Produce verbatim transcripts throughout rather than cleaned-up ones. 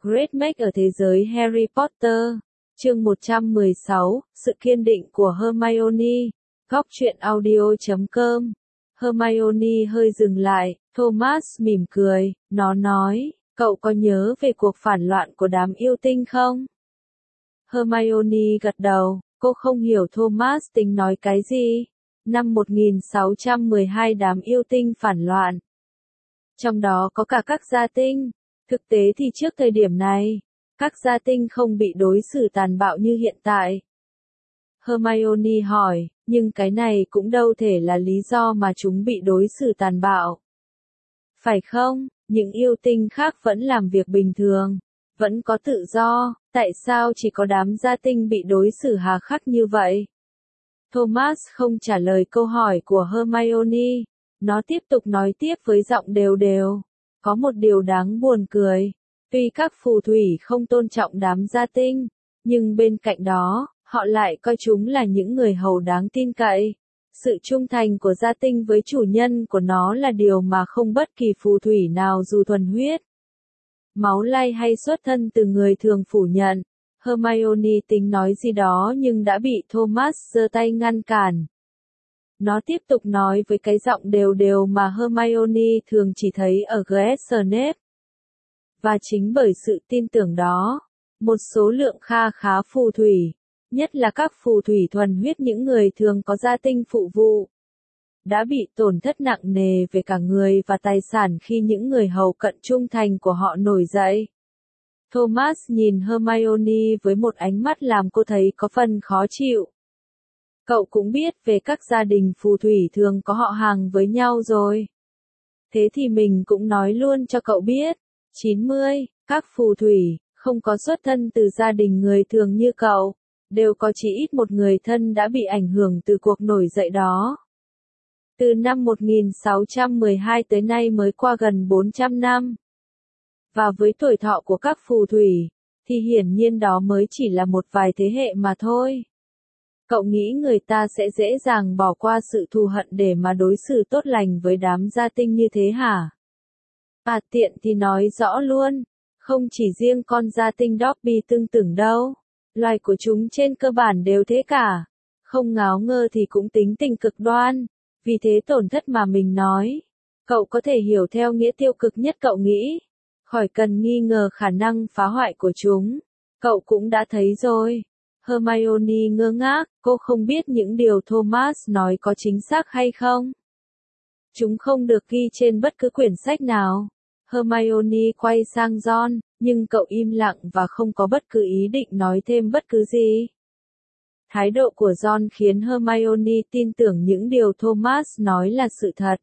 Great Make ở thế giới Harry Potter. Chương một trăm mười sáu, sự kiên định của Hermione. Góc truyện audio chấm com. Hermione hơi dừng lại, Thomas mỉm cười, nó nói, cậu có nhớ về cuộc phản loạn của đám yêu tinh không? Hermione gật đầu, cô không hiểu Thomas tính nói cái gì. Năm một nghìn sáu trăm mười hai đám yêu tinh phản loạn. Trong đó có cả các gia tinh. Thực tế thì trước thời điểm này, các gia tinh không bị đối xử tàn bạo như hiện tại. Hermione hỏi, nhưng cái này cũng đâu thể là lý do mà chúng bị đối xử tàn bạo. Phải không, những yêu tinh khác vẫn làm việc bình thường, vẫn có tự do, tại sao chỉ có đám gia tinh bị đối xử hà khắc như vậy? Thomas không trả lời câu hỏi của Hermione, nó tiếp tục nói tiếp với giọng đều đều. Có một điều đáng buồn cười, tuy các phù thủy không tôn trọng đám gia tinh, nhưng bên cạnh đó, họ lại coi chúng là những người hầu đáng tin cậy. Sự trung thành của gia tinh với chủ nhân của nó là điều mà không bất kỳ phù thủy nào dù thuần huyết, máu lay hay xuất thân từ người thường phủ nhận. Hermione tính nói gì đó nhưng đã bị Thomas giơ tay ngăn cản. Nó tiếp tục nói với cái giọng đều đều mà Hermione thường chỉ thấy ở giê ét Snape. Và chính bởi sự tin tưởng đó, một số lượng kha khá phù thủy, nhất là các phù thủy thuần huyết những người thường có gia tinh phụ vụ, đã bị tổn thất nặng nề về cả người và tài sản khi những người hầu cận trung thành của họ nổi dậy. Thomas nhìn Hermione với một ánh mắt làm cô thấy có phần khó chịu. Cậu cũng biết về các gia đình phù thủy thường có họ hàng với nhau rồi. Thế thì mình cũng nói luôn cho cậu biết. chín mươi, các phù thủy, không có xuất thân từ gia đình người thường như cậu, đều có chỉ ít một người thân đã bị ảnh hưởng từ cuộc nổi dậy đó. Từ năm một nghìn sáu trăm mười hai tới nay mới qua gần bốn trăm năm. Và với tuổi thọ của các phù thủy, thì hiển nhiên đó mới chỉ là một vài thế hệ mà thôi. Cậu nghĩ người ta sẽ dễ dàng bỏ qua sự thù hận để mà đối xử tốt lành với đám gia tinh như thế hả? À tiện thì nói rõ luôn, không chỉ riêng con gia tinh Dobby tương tưởng đâu, loài của chúng trên cơ bản đều thế cả. Không ngáo ngơ thì cũng tính tình cực đoan, vì thế tổn thất mà mình nói, cậu có thể hiểu theo nghĩa tiêu cực nhất cậu nghĩ, khỏi cần nghi ngờ khả năng phá hoại của chúng. Cậu cũng đã thấy rồi. Hermione ngơ ngác, cô không biết những điều Thomas nói có chính xác hay không. Chúng không được ghi trên bất cứ quyển sách nào. Hermione quay sang Ron, nhưng cậu im lặng và không có bất cứ ý định nói thêm bất cứ gì. Thái độ của Ron khiến Hermione tin tưởng những điều Thomas nói là sự thật.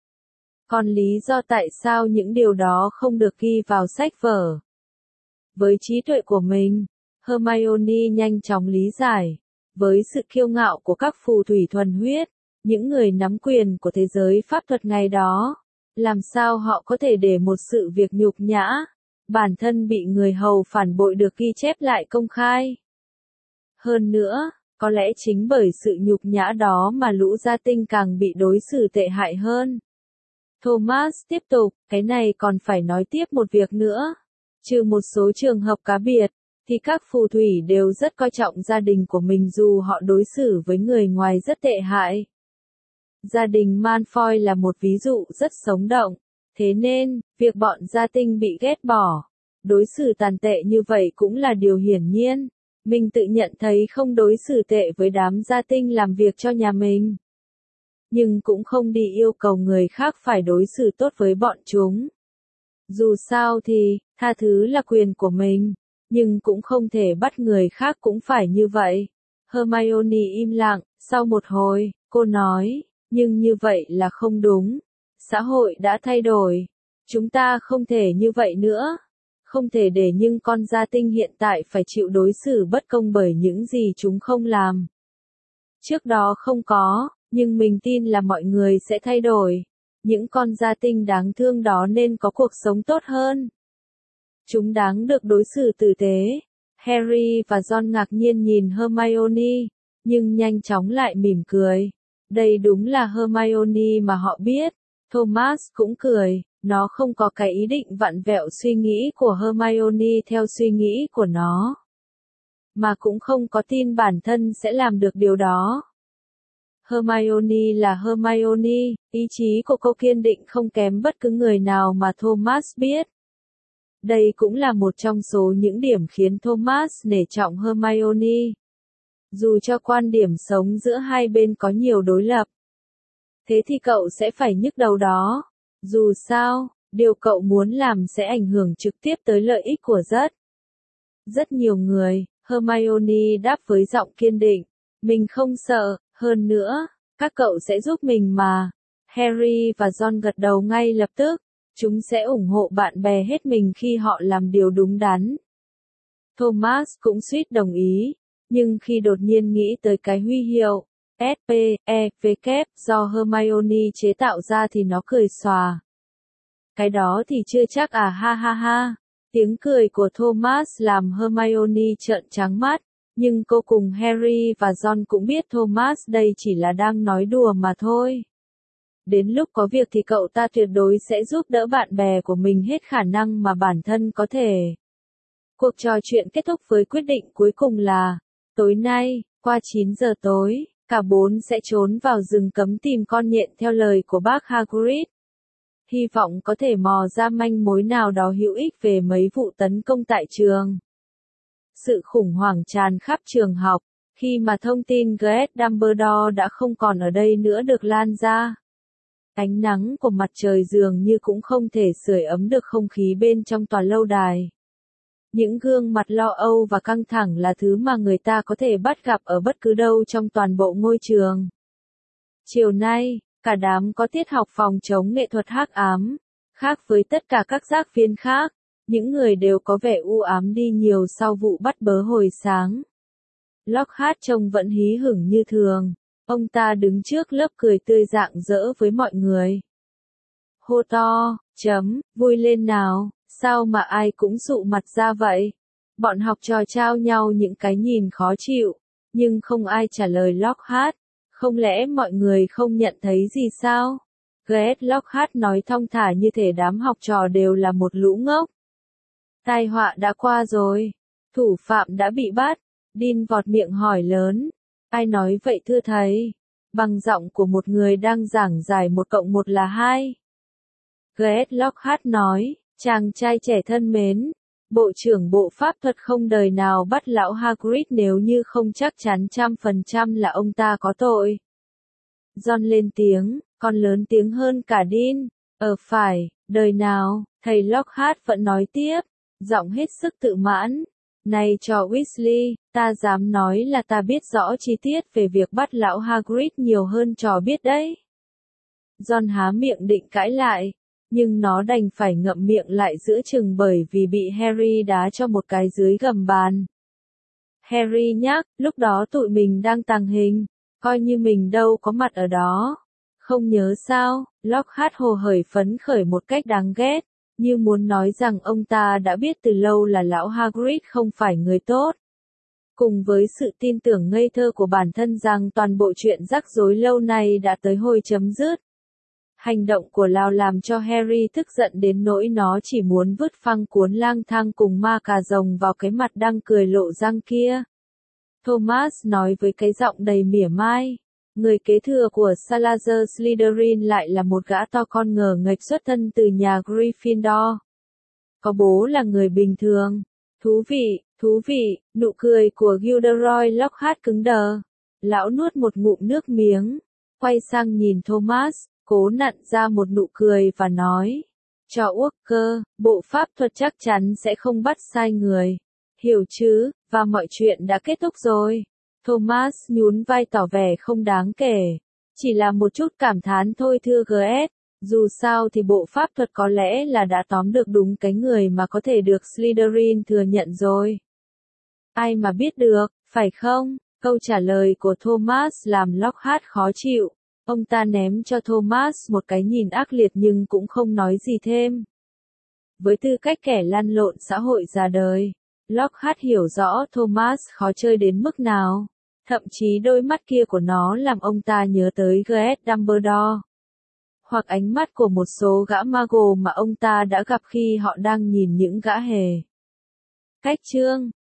Còn lý do tại sao những điều đó không được ghi vào sách vở? Với trí tuệ của mình, Hermione nhanh chóng lý giải. Với sự kiêu ngạo của các phù thủy thuần huyết, những người nắm quyền của thế giới pháp thuật ngày đó, làm sao họ có thể để một sự việc nhục nhã, bản thân bị người hầu phản bội được ghi chép lại công khai? Hơn nữa, có lẽ chính bởi sự nhục nhã đó mà lũ gia tinh càng bị đối xử tệ hại hơn. Thomas tiếp tục, cái này còn phải nói tiếp một việc nữa. Trừ một số trường hợp cá biệt, thì các phù thủy đều rất coi trọng gia đình của mình dù họ đối xử với người ngoài rất tệ hại. Gia đình Malfoy là một ví dụ rất sống động. Thế nên, việc bọn gia tinh bị ghét bỏ, đối xử tàn tệ như vậy cũng là điều hiển nhiên. Mình tự nhận thấy không đối xử tệ với đám gia tinh làm việc cho nhà mình. Nhưng cũng không đi yêu cầu người khác phải đối xử tốt với bọn chúng. Dù sao thì, tha thứ là quyền của mình, nhưng cũng không thể bắt người khác cũng phải như vậy. Hermione im lặng, sau một hồi, cô nói, nhưng như vậy là không đúng. Xã hội đã thay đổi. Chúng ta không thể như vậy nữa. Không thể để những con gia tinh hiện tại phải chịu đối xử bất công bởi những gì chúng không làm. Trước đó không có, nhưng mình tin là mọi người sẽ thay đổi. Những con gia tinh đáng thương đó nên có cuộc sống tốt hơn. Chúng đáng được đối xử tử tế. Harry và Ron ngạc nhiên nhìn Hermione, nhưng nhanh chóng lại mỉm cười. Đây đúng là Hermione mà họ biết. Thomas cũng cười, Nó không có cái ý định vặn vẹo suy nghĩ của Hermione theo suy nghĩ của nó. Mà cũng không có tin bản thân sẽ làm được điều đó. Hermione là Hermione, ý chí của cô kiên định không kém bất cứ người nào mà Thomas biết. Đây cũng là một trong số những điểm khiến Thomas nể trọng Hermione. Dù cho quan điểm sống giữa hai bên có nhiều đối lập. Thế thì cậu sẽ phải nhức đầu đó. Dù sao, điều cậu muốn làm sẽ ảnh hưởng trực tiếp tới lợi ích của rất. Rất nhiều người, Hermione đáp với giọng kiên định. Mình không sợ, hơn nữa, các cậu sẽ giúp mình mà. Harry và Ron gật đầu ngay lập tức. Chúng sẽ ủng hộ bạn bè hết mình khi họ làm điều đúng đắn. Thomas cũng suýt đồng ý, nhưng khi đột nhiên nghĩ tới cái huy hiệu S P E W do Hermione chế tạo ra thì nó cười xòa. Cái đó thì chưa chắc à ha ha ha. Tiếng cười của Thomas làm Hermione trợn trắng mắt, nhưng cô cùng Harry và Ron cũng biết Thomas đây chỉ là đang nói đùa mà thôi. Đến lúc có việc thì cậu ta tuyệt đối sẽ giúp đỡ bạn bè của mình hết khả năng mà bản thân có thể. Cuộc trò chuyện kết thúc với quyết định cuối cùng là, tối nay, qua chín giờ tối, cả bốn sẽ trốn vào rừng cấm tìm con nhện theo lời của bác Hagrid. Hy vọng có thể mò ra manh mối nào đó hữu ích về mấy vụ tấn công tại trường. Sự khủng hoảng tràn khắp trường học, khi mà thông tin Greg Dumbledore đã không còn ở đây nữa được lan ra. Ánh nắng của mặt trời dường như cũng không thể sưởi ấm được không khí bên trong tòa lâu đài. Những gương mặt lo âu và căng thẳng là thứ mà người ta có thể bắt gặp ở bất cứ đâu trong toàn bộ ngôi trường. Chiều nay, cả đám có tiết học phòng chống nghệ thuật hắc ám. Khác với tất cả các giác viên khác, những người đều có vẻ u ám đi nhiều sau vụ bắt bớ hồi sáng. Lockhart trông vẫn hí hửng như thường. Ông ta đứng trước lớp cười tươi rạng rỡ với mọi người. Hô to, chấm, vui lên nào, sao mà ai cũng sụ mặt ra vậy? Bọn học trò trao nhau những cái nhìn khó chịu, nhưng không ai trả lời Lockhart. Không lẽ mọi người không nhận thấy gì sao? Greg Lockhart nói thong thả như thể đám học trò đều là một lũ ngốc. Tai họa đã qua rồi. Thủ phạm đã bị bắt. Dean vọt miệng hỏi lớn. Ai nói vậy thưa thầy? Bằng giọng của một người đang giảng giải một cộng một là hai. Greg Lockhart nói, chàng trai trẻ thân mến, Bộ trưởng Bộ Pháp thuật không đời nào bắt lão Hagrid nếu như không chắc chắn trăm phần trăm là ông ta có tội. Ron lên tiếng, còn lớn tiếng hơn cả Dean. Ờ phải, đời nào, thầy Lockhart vẫn nói tiếp, giọng hết sức tự mãn. Này trò Weasley, ta dám nói là ta biết rõ chi tiết về việc bắt lão Hagrid nhiều hơn trò biết đấy. Ron há miệng định cãi lại, nhưng nó đành phải ngậm miệng lại giữa chừng bởi vì bị Harry đá cho một cái dưới gầm bàn. Harry nhắc, lúc đó tụi mình đang tàng hình, coi như mình đâu có mặt ở đó. Không nhớ sao, Lockhart hồ hởi phấn khởi một cách đáng ghét, như muốn nói rằng ông ta đã biết từ lâu là lão Hagrid không phải người tốt. Cùng với sự tin tưởng ngây thơ của bản thân rằng toàn bộ chuyện rắc rối lâu nay đã tới hồi chấm dứt. Hành động của Lão làm cho Harry tức giận đến nỗi nó chỉ muốn vứt phăng cuốn lang thang cùng ma cà rồng vào cái mặt đang cười lộ răng kia. Thomas nói với cái giọng đầy mỉa mai. Người kế thừa của Salazar Slytherin lại là một gã to con ngờ nghệch xuất thân từ nhà Gryffindor. Có bố là người bình thường. Thú vị, thú vị, nụ cười của Gilderoy Lockhart cứng đờ. Lão nuốt một ngụm nước miếng, quay sang nhìn Thomas, cố nặn ra một nụ cười và nói. Cho Walker, bộ pháp thuật chắc chắn sẽ không bắt sai người. Hiểu chứ, và mọi chuyện đã kết thúc rồi. Thomas nhún vai tỏ vẻ không đáng kể. Chỉ là một chút cảm thán thôi thưa giê ét. Dù sao thì bộ pháp thuật có lẽ là đã tóm được đúng cái người mà có thể được Slytherin thừa nhận rồi. Ai mà biết được, phải không? Câu trả lời của Thomas làm Lockhart khó chịu. Ông ta ném cho Thomas một cái nhìn ác liệt nhưng cũng không nói gì thêm. Với tư cách kẻ lăn lộn xã hội già đời, Lockhart hiểu rõ Thomas khó chơi đến mức nào. Thậm chí đôi mắt kia của nó làm ông ta nhớ tới giê ét Dumbledore. hoặc ánh mắt của một số gã mago mà ông ta đã gặp khi họ đang nhìn những gã hề. Cách chương